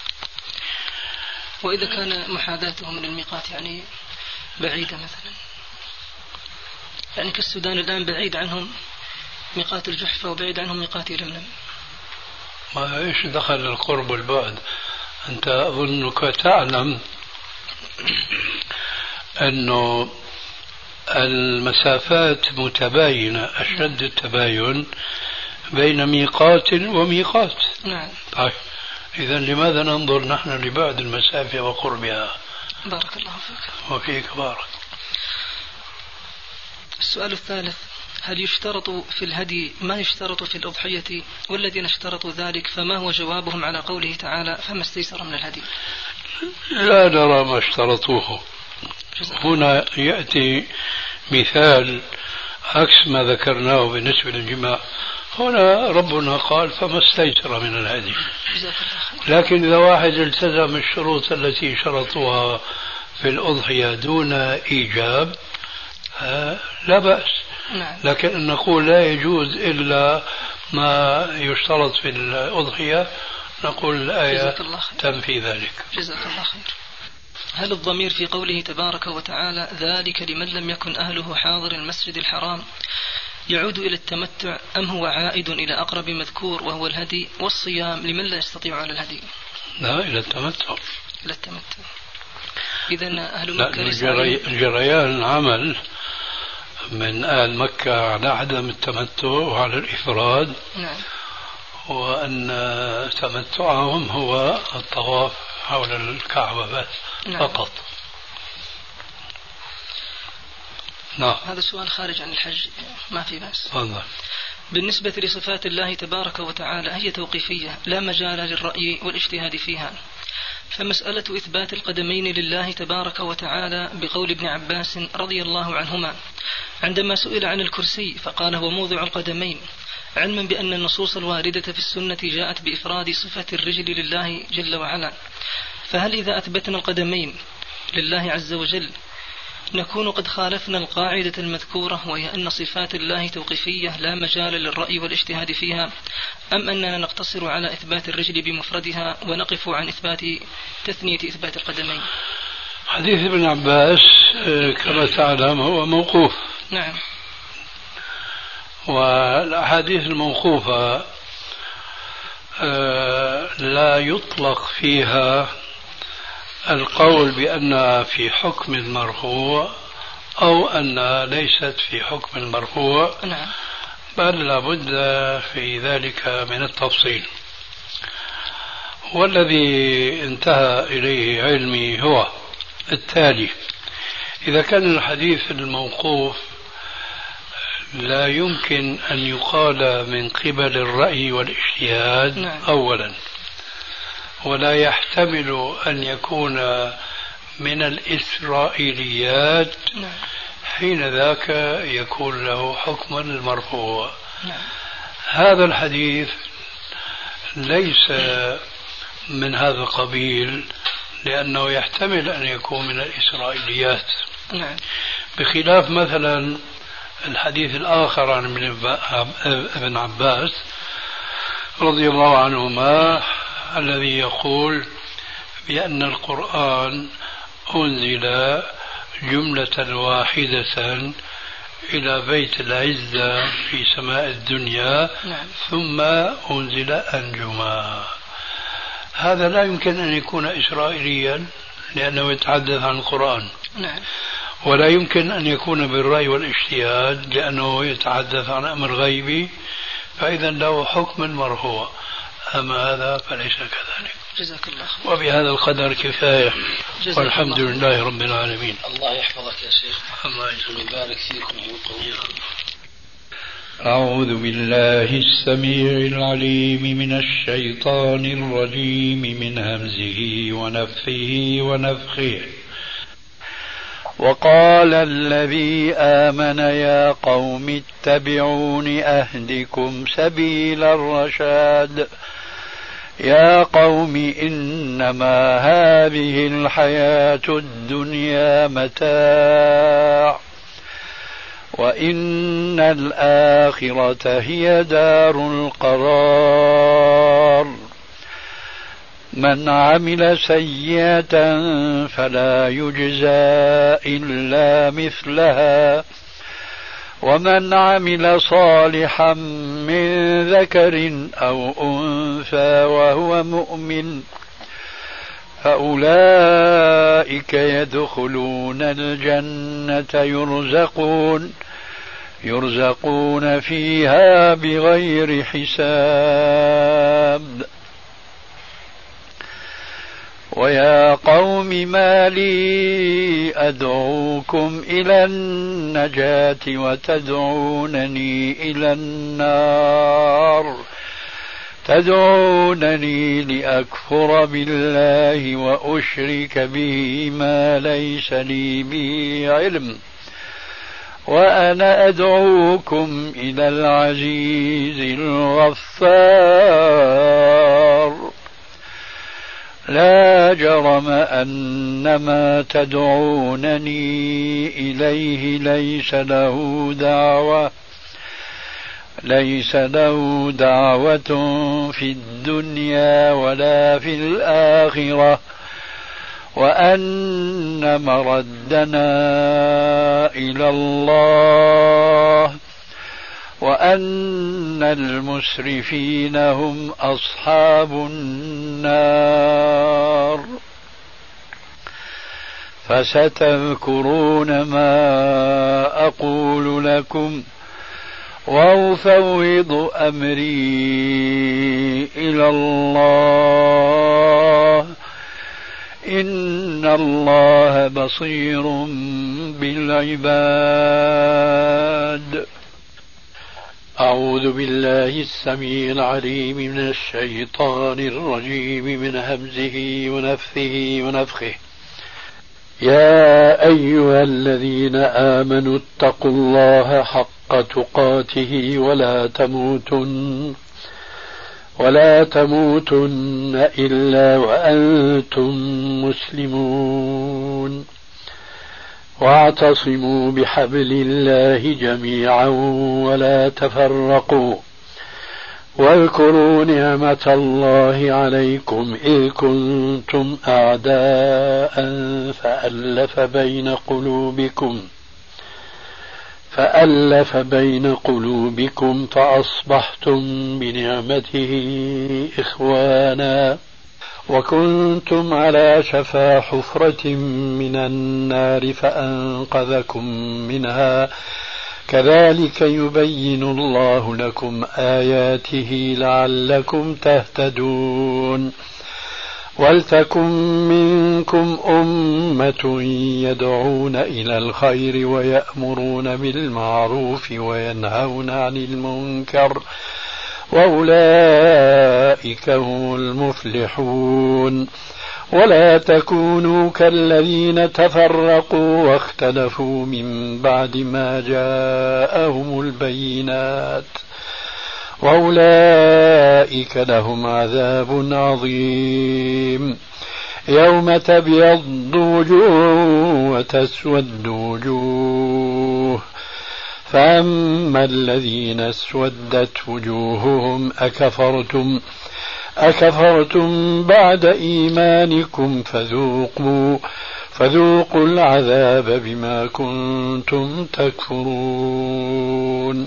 S3: وإذا كان محاذاته من الميقات يعني بعيدة مثلا، يعني كالسودان الآن بعيد عنهم ميقات الجحفة وبعيد عنهم ميقات يلملم.
S4: ما إيش دخل القرب والبعد؟ أنت أظنك تعلم أنه المسافات متباينة، أشد التباين بين ميقات وميقات.
S3: نعم.
S4: طيب، إذا لماذا ننظر نحن لبعد المسافة وقربها؟
S3: بارك الله فيك.
S4: وفيك بارك.
S3: السؤال الثالث: هل يشترط في الهدي ما يشترط في الأضحية؟ والذين اشترطوا ذلك فما هو جوابهم على قوله تعالى فما استيسر من الهدي؟
S4: لا نرى ما اشترطوه. هنا يأتي مثال عكس ما ذكرناه بالنسبة للجماع. هنا ربنا قال فما استيسر من الهدي، لكن إذا واحد التزم الشروط التي شرطوها في الأضحية دون إيجاب لا بأس. لكن أن نقول لا يجوز إلا ما يشترط في الأضحية، نقول الآية تنفي ذلك.
S3: جزاك الله خير. هل الضمير في قوله تبارك وتعالى ذلك لمن لم يكن أهله حاضر المسجد الحرام يعود إلى التمتع، أم هو عائد إلى أقرب مذكور وهو الهدي والصيام لمن لا يستطيع على الهدي؟
S4: لا، إلى التمتع.
S3: إلى التمتع. إذن أهل
S4: مكة جريان العمل من أهل مكة على عدم التمتع وعلى الإفراد.
S3: نعم.
S4: وأن تمتعهم هو الطواف حول الكعبة بس. نعم. فقط. نعم.
S3: هذا السؤال خارج عن الحج ما في بأس.
S4: والله.
S3: بالنسبة لصفات الله تبارك وتعالى هي توقيفية لا مجال للرأي والاجتهاد فيها، فمسألة إثبات القدمين لله تبارك وتعالى بقول ابن عباس رضي الله عنهما عندما سئل عن الكرسي فقال هو موضع القدمين، علما بأن النصوص الواردة في السنة جاءت بإفراد صفة الرجل لله جل وعلا، فهل إذا أثبتنا القدمين لله عز وجل نكون قد خالفنا القاعدة المذكورة وهي أن صفات الله توقيفية لا مجال للرأي والاجتهاد فيها، أم أننا نقتصر على إثبات الرجل بمفردها ونقف عن إثبات تثنية إثبات القدمين؟
S4: حديث ابن عباس كما تعلم هو موقوف.
S3: نعم.
S4: والأحاديث الموقوفة لا يطلق فيها القول بأنها في حكم المرفوع أو أنها ليست في حكم المرفوع.
S3: نعم.
S4: بل لابد في ذلك من التفصيل. والذي انتهى إليه علمي هو التالي: إذا كان الحديث الموقوف لا يمكن أن يقال من قبل الرأي والاجتهاد.
S3: نعم.
S4: أولا، ولا يحتمل أن يكون من الإسرائيليات.
S3: نعم.
S4: حين ذاك يكون له حكم المرفوع. هذا الحديث ليس من هذا القبيل، لأنه يحتمل أن يكون من الإسرائيليات، بخلاف مثلا الحديث الآخر عن ابن عباس رضي الله عنهما الذي يقول بأن القرآن أنزل جملة واحدة إلى بيت العزة في سماء الدنيا ثم أنزل أنجما. هذا لا يمكن أن يكون إسرائيليا لأنه يتحدث عن القرآن، ولا يمكن أن يكون بالرأي والاجتهاد لأنه يتحدث عن أمر غيبي، فإذا له حكم مرفوع. أما هذا فليس كذلك.
S3: جزاك الله خير.
S4: وبهذا القدر كفاية، والحمد لله رب العالمين.
S5: الله يحفظك يا شيخ. الله يبارك فيكم ويقويكم.
S7: أعوذ بالله السميع العليم من الشيطان الرجيم من همزه ونفثه ونفخه. وقال الذي آمن يا قوم اتبعون أهدكم سبيل الرشاد. يا قوم إنما هذه الحياة الدنيا متاع وإن الآخرة هي دار القرار. من عمل سيئة فلا يجزى إلا مثلها ومن عمل صالحا من ذكر أو أنثى وهو مؤمن فأولئك يدخلون الجنة يرزقون فيها بغير حساب. ويا قوم ما لي أدعوكم إلى النجاة وتدعونني إلى النار تدعونني لأكفر بالله وأشرك به ما ليس لي به علم وأنا أدعوكم إلى العزيز الغفار. لا جرم أن ما تدعونني إليه ليس له دعوة في الدنيا ولا في الآخرة وأن مردنا إلى الله وأن المسرفين هم أصحاب النار. فستذكرون ما أقول لكم وأفوض أمري إلى الله إن الله بصير بالعباد. أعوذ بالله السميع العليم من الشيطان الرجيم من همزه ونفثه ونفخه. يا أيها الذين آمنوا اتقوا الله حق تقاته ولا تموتن إلا وأنتم مسلمون. واعتصموا بحبل الله جميعا ولا تفرقوا واذكروا نعمة الله عليكم إذ كنتم أعداء فألف بين قلوبكم فأصبحتم بنعمته إخوانا وكنتم على شفا حفرة من النار فأنقذكم منها كذلك يبين الله لكم آياته لعلكم تهتدون. ولتكن منكم أمة يدعون إلى الخير ويأمرون بالمعروف وينهون عن المنكر وأولئك هم المفلحون. ولا تكونوا كالذين تفرقوا واختلفوا من بعد ما جاءهم البينات وأولئك لهم عذاب عظيم يوم تبيض وجوه وتسود وجوه فأما الذين اسودت وجوههم أكفرتم بعد إيمانكم فذوقوا العذاب بما كنتم تكفرون.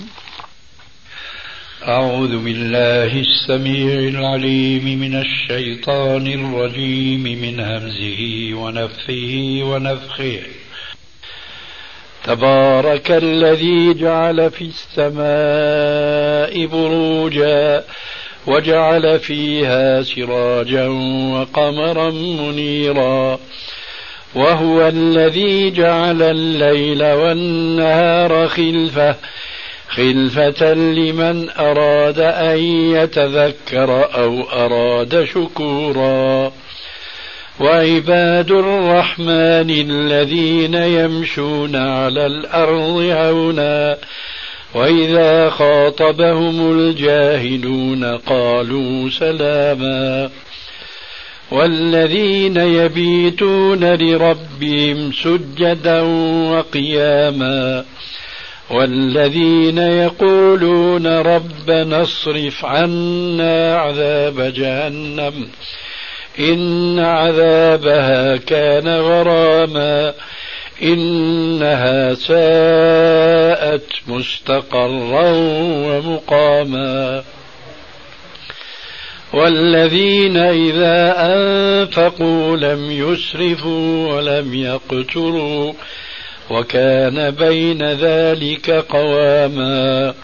S4: أعوذ بالله السميع العليم من الشيطان الرجيم من همزه ونفثه ونفخه. تبارك الذي جعل في السماء بروجا وجعل فيها سراجا وقمرا منيرا وهو الذي جعل الليل والنهار خلفة لمن أراد أن يتذكر أو أراد شكورا. وعباد الرحمن الذين يمشون على الأرض هونا وإذا خاطبهم الجاهلون قالوا سلاما. والذين يبيتون لربهم سجدا وقياما والذين يقولون ربنا اصرف عنا عذاب جهنم إن عذابها كان غراما إنها ساءت مستقرا ومقاما. والذين إذا أنفقوا لم يسرفوا ولم يقتروا وكان بين ذلك قواما.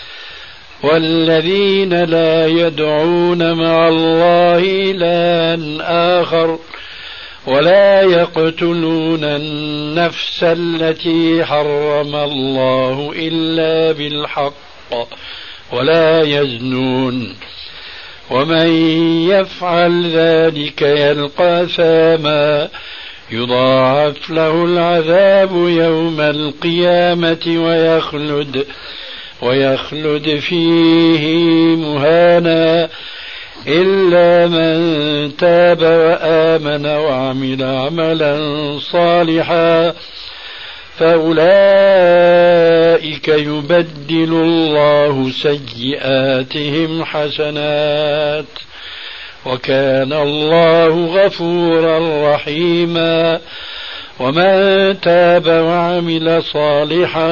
S4: والذين لا يدعون مع الله إلها آخر ولا يقتلون النفس التي حرم الله إلا بالحق ولا يزنون ومن يفعل ذلك يلقى ثاما يضاعف له العذاب يوم القيامة ويخلد فيه مهانا إلا من تاب وآمن وعمل عملا صالحا فأولئك يبدل الله سيئاتهم حسنات وكان الله غفورا رحيما. ومن تاب وعمل صالحا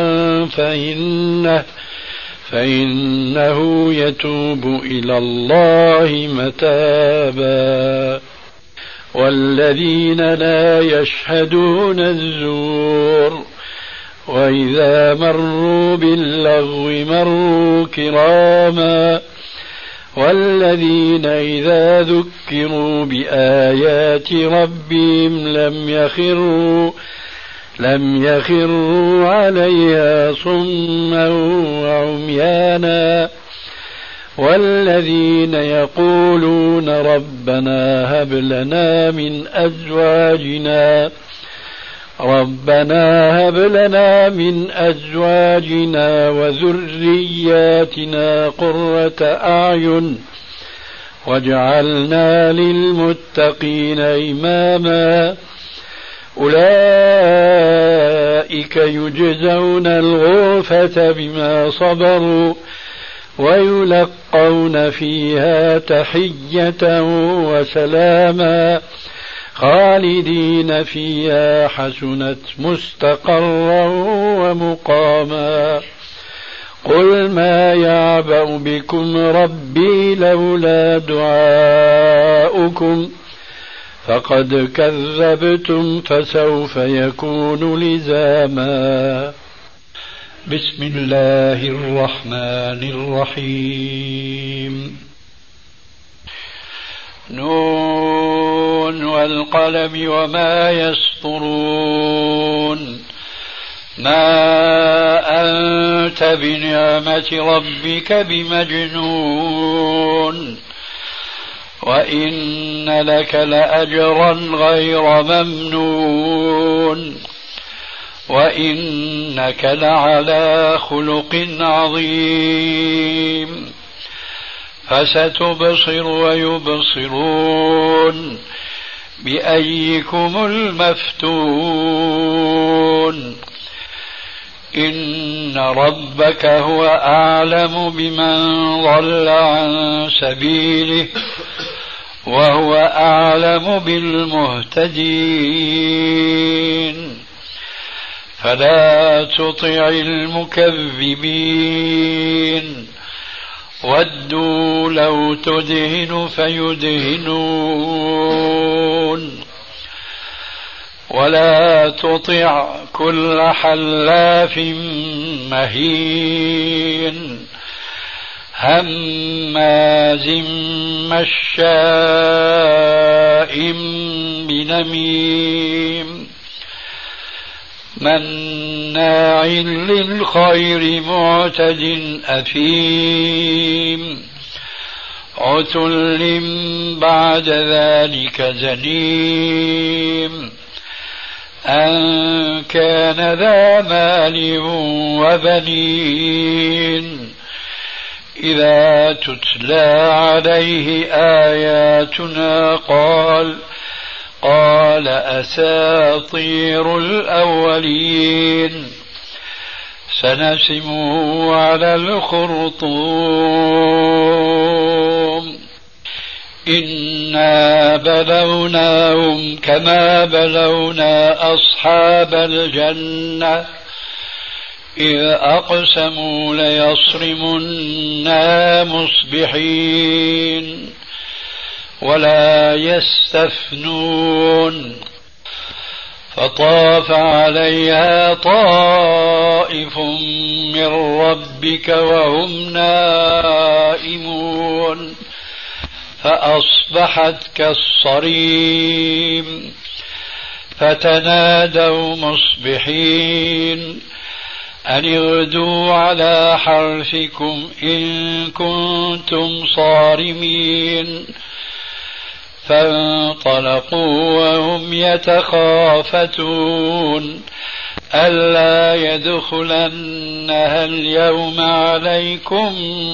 S4: فإنه يتوب إلى الله متابا. والذين لا يشهدون الزور وإذا مروا باللغو مروا كراما. والذين إذا ذكروا بآيات ربهم لم يخروا عليها صما وعميانا. والذين يقولون ربنا هب لنا من أزواجنا وذرياتنا قرة أعين واجعلنا للمتقين إماما. أولئك يجزون الغرفة بما صبروا ويلقون فيها تحية وسلاما خالدين فيها حسنت مستقرا ومقاما. قل ما يعبأ بكم ربي لولا دعاؤكم فقد كذبتم فسوف يكون لزاما. بسم الله الرحمن الرحيم. نون والقلم وما يسطرون. ما أنت بنعمة ربك بمجنون.
S7: وإن لك لأجرا غير ممنون وإنك لعلى خلق عظيم فستبصر ويبصرون بأيكم المفتون إن ربك هو أعلم بمن ضل عن سبيله وهو أعلم بالمهتدين فلا تطع المكذبين ودوا لو تدهن فيدهنون ولا تطع كل حلاف مهين هماز مشاء بنميم مناع للخير معتد أثيم عتل بعد ذلك زنيم أن كان ذا مال وبنين إذا تتلى عليه آياتنا قال أساطير الأولين سنسمه على الخرطوم إنا بلوناهم كما بلونا أصحاب الجنة إذ أقسموا ليصرمنا مصبحين ولا يستثنون فطاف عليها طائف من ربك وهم نائمون فأصبحت كالصريم فتنادوا مصبحين أن اغدوا على حرثكم إن كنتم صارمين فانطلقوا وهم يتخافتون ألا يدخلنها اليوم عليكم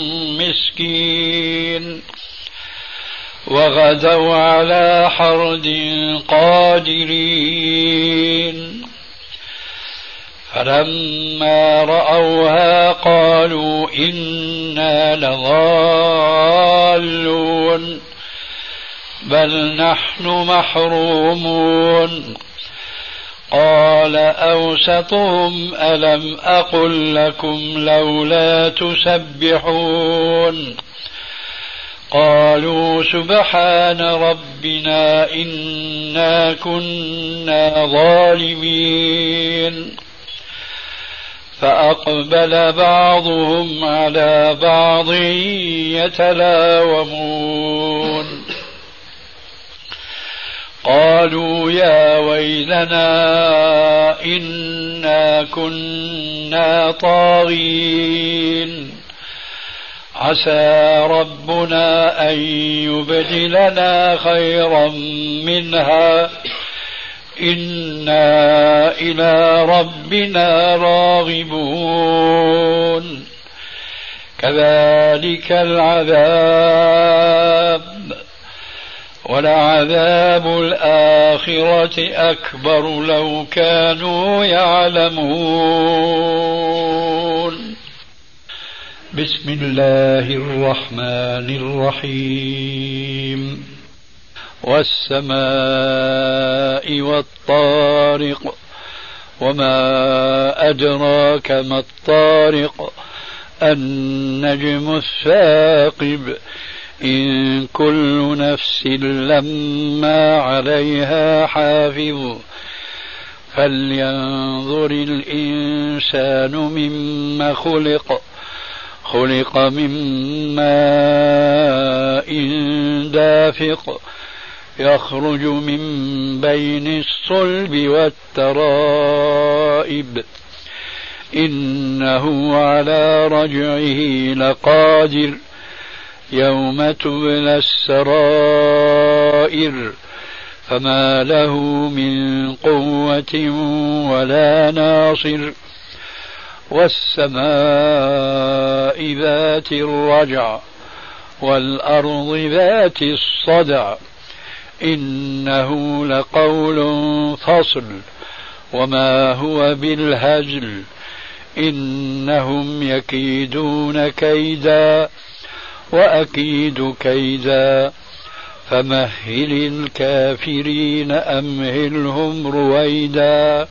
S7: مسكين وغدوا على حرد قادرين فلما رأوها قالوا إنا لضالون بل نحن محرومون قال أوسطهم ألم أقل لكم لولا تسبحون قالوا سبحان ربنا إنا كنا ظالمين فأقبل بعضهم على بعض يتلاومون قالوا يا ويلنا إنا كنا طاغين عسى ربنا أن يبدلنا خيرا منها إنا إلى ربنا راغبون كذلك العذاب ولعذاب الآخرة أكبر لو كانوا يعلمون بسم الله الرحمن الرحيم والسماء والطارق وما أدراك ما الطارق النجم الثاقب إن كل نفس لما عليها حافظ فلينظر الإنسان مما خلق من ماء دافق يخرج من بين الصلب والترائب إنه على رجعه لقادر يوم تبلى السرائر فما له من قوة ولا ناصر والسماء ذات الرجع والأرض ذات الصدع إنه لقول فصل وما هو بالهزل إنهم يكيدون كيدا وأكيد كيدا فمهل الكافرين أمهلهم رويدا.